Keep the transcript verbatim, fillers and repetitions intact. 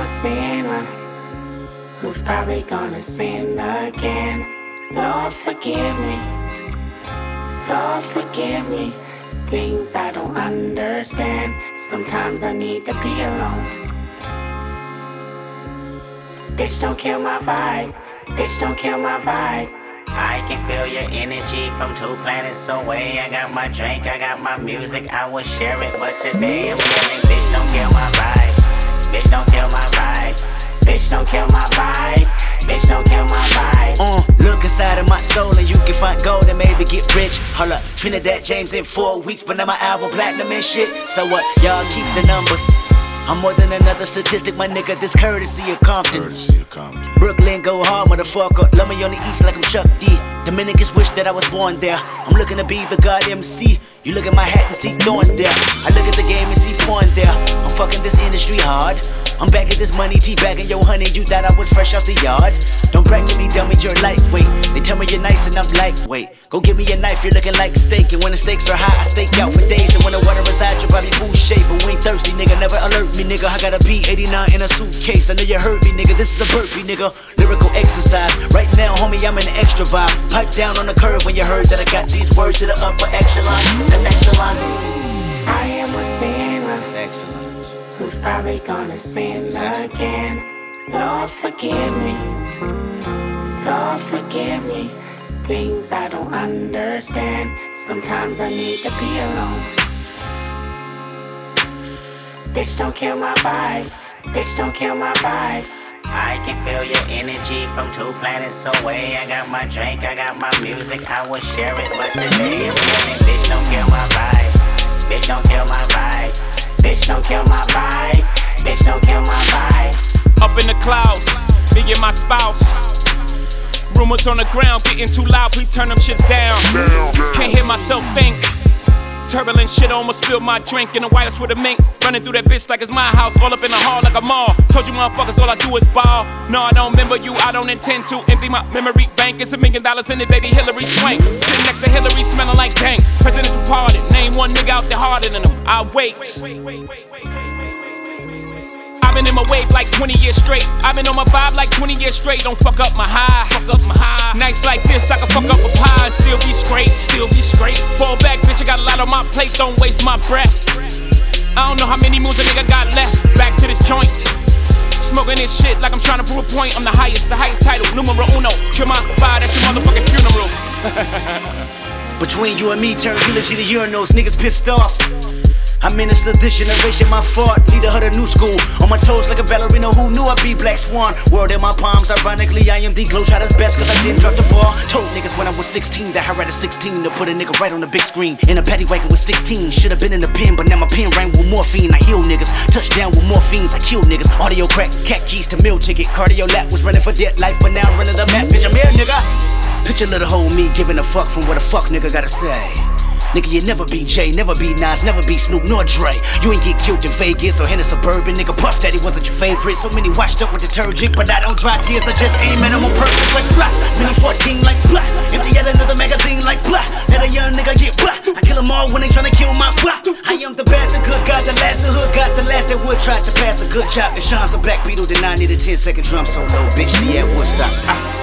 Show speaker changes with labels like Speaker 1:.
Speaker 1: sinner who's probably gonna sin again. Lord, forgive me. Lord, forgive me. Things I don't understand. Sometimes I need to be alone. Bitch, don't kill my vibe. Bitch, don't kill my vibe.
Speaker 2: I can feel your energy from two planets away. I got my drink, I got my music, I will share it. But today I'm yelling, bitch, don't kill my vibe. Bitch, don't kill my vibe. Bitch, don't kill my vibe. Bitch, don't kill my vibe.
Speaker 3: Uh, look inside of my soul and you can find gold and maybe get rich. Hold up, Trinidad James in four weeks, but now my album platinum and shit. So what? Y'all keep the numbers. I'm more than another statistic, my nigga. This courtesy of Compton.
Speaker 4: Courtesy of Compton.
Speaker 3: Brooklyn, go hard, motherfucker. Love me on the east like I'm Chuck D. Dominicans wish that I was born there. I'm looking to be the God M C. You look at my hat and see thorns there. I look at the game and see porn there. I'm fucking this industry hard. I'm back at this money, teabagging yo honey. You thought I was fresh off the yard? Don't brag to me, dummy, you're lightweight. They tell me you're nice and I'm lightweight. Go give me a knife, you're looking like steak. And when the stakes are high, I stake out for days. And when the water is high, you'll probably food shape. But we ain't thirsty, nigga, never alert me, nigga. I got a B eighty-nine in a suitcase. I know you heard me, nigga, this is a burpee, nigga. Lyrical exercise. Right now, homie, I'm in the extra vibe. Pipe down on the curve when you heard that I got these words to the upper echelon. That's excellent.
Speaker 1: I am a sinner.
Speaker 3: That's excellent.
Speaker 1: Who's probably gonna sin again. Lord, forgive me. Lord, forgive me. Things I don't understand. Sometimes I need to be alone. Bitch, don't kill my vibe. Bitch, don't kill my vibe.
Speaker 2: I can feel your energy from two planets away. I got my drink, I got my music, I will share it. But today I'm yelling, bitch, don't kill my vibe. Bitch, don't kill my vibe. Bitch, don't kill my vibe. Bitch, don't kill my vibe.
Speaker 5: Up in the clouds, me and my spouse. Rumors on the ground getting too loud, please turn them shits down. Can't hear myself think. Turbulent shit, almost spilled my drink in the White House with a mink. Running through that bitch like it's my house, all up in the hall like a mall. Told you motherfuckers all I do is ball. No, I don't remember you, I don't intend to empty my memory bank. It's a million dollars in it, baby, Hillary Swank. Sitting next to Hillary, smelling like dank. Presidential pardon, name one nigga out there harder than him. I wait. I've been in my wave like twenty years straight. I've been on my vibe like twenty years straight. Don't fuck up my high, fuck up my high. Nights like this, I can fuck up a pie and still be straight, still be straight. Fall back, bitch, I got a lot on my plate, don't waste my breath. I don't know how many moves a nigga got left. Back to this joint, smoking this shit like I'm trying to prove a point. I'm the highest, the highest title, numero uno. Kill my vibe, that's your motherfucking funeral.
Speaker 3: Between you and me, turn eulogy to urinals, niggas pissed off. I minister this generation, my fault. Leader of the new school. On my toes like a ballerina, who knew I'd be Black Swan. World in my palms, ironically, I am the Globetrotter's best, cause I didn't drop the ball. Told niggas when I was sixteen that I had a sixteen to put a nigga right on the big screen. In a paddy wagon with sixteen, should've been in the pen, but now my pen rang with morphine. I heal niggas, touchdown with morphines, I kill niggas. Audio crack, cat keys to meal ticket. Cardio lap was running for dead life, but now I'm running the map, bitch, I'm here, nigga. Picture little hoe me giving a fuck from what a fuck nigga gotta say. Nigga, you never be Jay, never be Nas, never be Snoop nor Dre. You ain't get killed in Vegas or in a suburban. Nigga, Puff Daddy wasn't your favorite. So many washed up with detergent, but I don't dry tears, I just aim at them on purpose like blah. Mini fourteen like blah. Empty out another magazine like blah. Let a young nigga get blah. I kill them all when they tryna kill my blah. I am the bad, the good, got the last, the hood got the last that would try to pass a good job. And Sean's a Black Beetle, then I need a ten second drum solo, bitch. See at Woodstock. Ah.